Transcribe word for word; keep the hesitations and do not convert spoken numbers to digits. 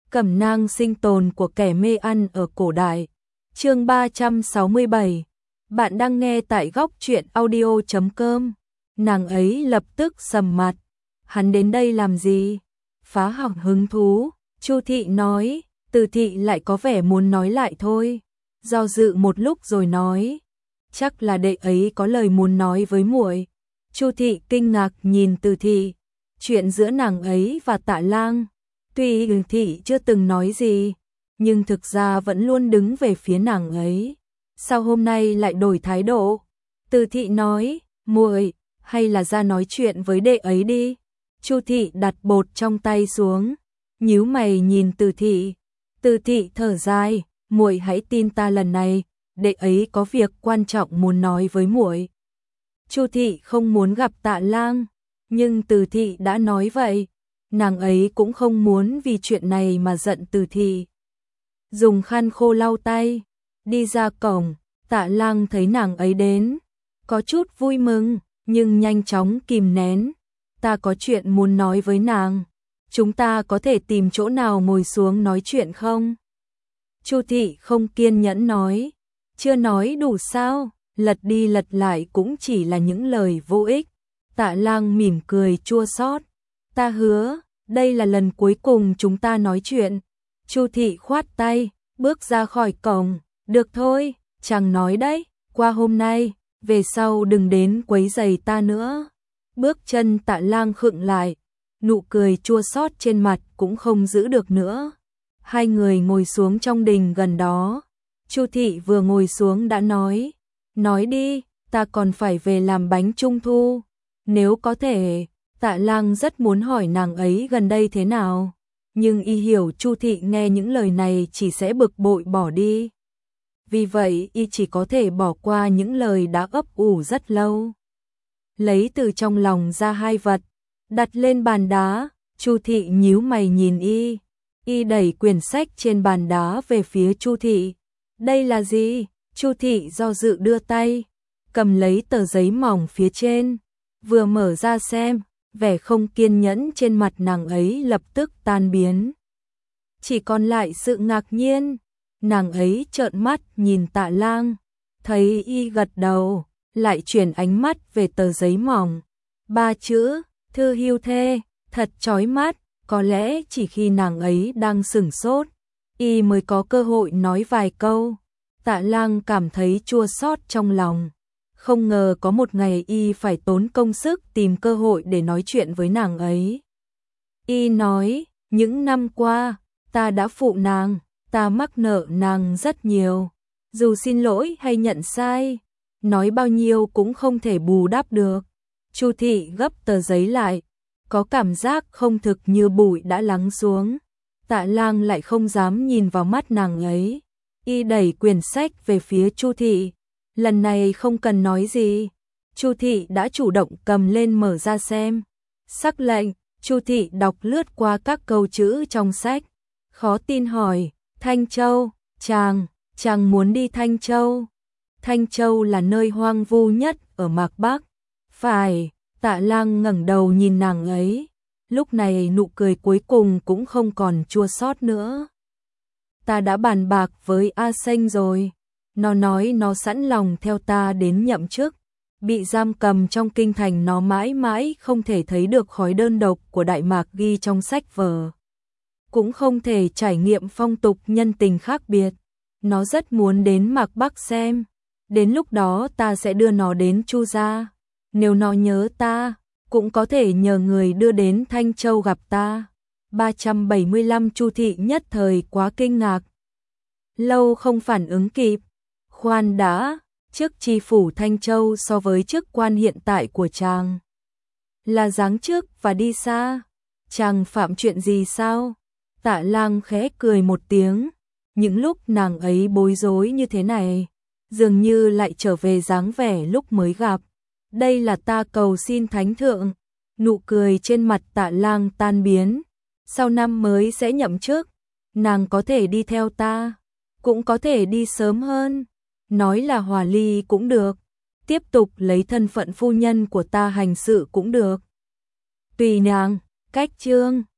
Cẩm nang sinh tồn của kẻ mê ăn ở cổ đại. Chương ba trăm sáu mươi bảy. Bạn đang nghe tại góc truyện audio chấm com. Nàng ấy lập tức sầm mặt. Hắn đến đây làm gì? Phá hỏng hứng thú. Chu thị nói. Từ thị lại có vẻ muốn nói lại thôi. Do dự một lúc rồi nói. Chắc là đệ ấy có lời muốn nói với muội. Chu thị kinh ngạc nhìn Từ thị. Chuyện giữa nàng ấy và Tạ Lang. Tuy Từ thị chưa từng nói gì, nhưng thực ra vẫn luôn đứng về phía nàng ấy. Sao hôm nay lại đổi thái độ? Từ thị nói, muội, hay là ra nói chuyện với đệ ấy đi. Chu thị đặt bột trong tay xuống, nhíu mày nhìn Từ thị. Từ thị thở dài, muội hãy tin ta lần này, đệ ấy có việc quan trọng muốn nói với muội. Chu thị không muốn gặp Tạ Lang, nhưng Từ thị đã nói vậy. Nàng ấy cũng không muốn vì chuyện này mà giận Từ thị. Dùng khăn khô lau tay, đi ra cổng. Tạ Lang thấy nàng ấy đến, có chút vui mừng, nhưng nhanh chóng kìm nén. Ta có chuyện muốn nói với nàng, chúng ta có thể tìm chỗ nào ngồi xuống nói chuyện không? Chu thị không kiên nhẫn nói, chưa nói đủ sao, lật đi lật lại cũng chỉ là những lời vô ích. Tạ Lang mỉm cười chua xót. Ta hứa, đây là lần cuối cùng chúng ta nói chuyện. Chu thị khoát tay, bước ra khỏi cổng. Được thôi, chàng nói đấy, qua hôm nay, về sau đừng đến quấy rầy ta nữa. Bước chân Tạ Lang khựng lại, nụ cười chua xót trên mặt cũng không giữ được nữa. Hai người ngồi xuống trong đình gần đó. Chu thị vừa ngồi xuống đã nói, nói đi, ta còn phải về làm bánh trung thu. Nếu có thể, Tạ Lang rất muốn hỏi nàng ấy gần đây thế nào, nhưng y hiểu Chu thị nghe những lời này chỉ sẽ bực bội bỏ đi. Vì vậy y chỉ có thể bỏ qua những lời đã ấp ủ rất lâu. Lấy từ trong lòng ra hai vật, đặt lên bàn đá. Chu thị nhíu mày nhìn y. Y đẩy quyển sách trên bàn đá về phía Chu thị. Đây là gì? Chu thị do dự đưa tay, cầm lấy tờ giấy mỏng phía trên, vừa mở ra xem. Vẻ không kiên nhẫn trên mặt nàng ấy lập tức tan biến. Chỉ còn lại sự ngạc nhiên. Nàng ấy trợn mắt nhìn Tạ Lang, thấy y gật đầu, lại chuyển ánh mắt về tờ giấy mỏng. Ba chữ, thư hưu thê, thật chói mắt. Có lẽ chỉ khi nàng ấy đang sửng sốt, y mới có cơ hội nói vài câu. Tạ Lang cảm thấy chua xót trong lòng. Không ngờ có một ngày y phải tốn công sức tìm cơ hội để nói chuyện với nàng ấy. Y nói, những năm qua, ta đã phụ nàng, ta mắc nợ nàng rất nhiều. Dù xin lỗi hay nhận sai, nói bao nhiêu cũng không thể bù đắp được. Chu thị gấp tờ giấy lại, có cảm giác không thực như bụi đã lắng xuống. Tạ Lang lại không dám nhìn vào mắt nàng ấy. Y đẩy quyển sách về phía Chu thị. Lần này không cần nói gì, Chu thị đã chủ động cầm lên mở ra xem. Sắc lệnh. Chu thị đọc lướt qua các câu chữ trong sách, khó tin hỏi, Thanh Châu, chàng, chàng muốn đi Thanh Châu? Thanh Châu là nơi hoang vu nhất ở Mạc Bắc. Phải. Tạ Lang ngẩng đầu nhìn nàng ấy, lúc này nụ cười cuối cùng cũng không còn chua xót nữa. Ta đã bàn bạc với A Sênh rồi. Nó nói nó sẵn lòng theo ta đến nhậm chức. Bị giam cầm trong kinh thành nó mãi mãi không thể thấy được khói đơn độc của Đại Mạc ghi trong sách vở. Cũng không thể trải nghiệm phong tục nhân tình khác biệt. Nó rất muốn đến Mạc Bắc xem. Đến lúc đó ta sẽ đưa nó đến Chu gia. Nếu nó nhớ ta, cũng có thể nhờ người đưa đến Thanh Châu gặp ta. ba trăm bảy mươi lăm Chu thị nhất thời quá kinh ngạc. Lâu không phản ứng kịp. Khoan đã, chức tri phủ Thanh Châu so với chức quan hiện tại của chàng là giáng chức và đi xa. Chàng phạm chuyện gì sao? Tạ Lang khẽ cười một tiếng. Những lúc nàng ấy bối rối như thế này, dường như lại trở về dáng vẻ lúc mới gặp. Đây là ta cầu xin thánh thượng. Nụ cười trên mặt Tạ Lang tan biến. Sau năm mới sẽ nhậm chức, nàng có thể đi theo ta, cũng có thể đi sớm hơn. Nói là hòa ly cũng được, tiếp tục lấy thân phận phu nhân của ta hành sự cũng được. Tùy nàng. Cách chương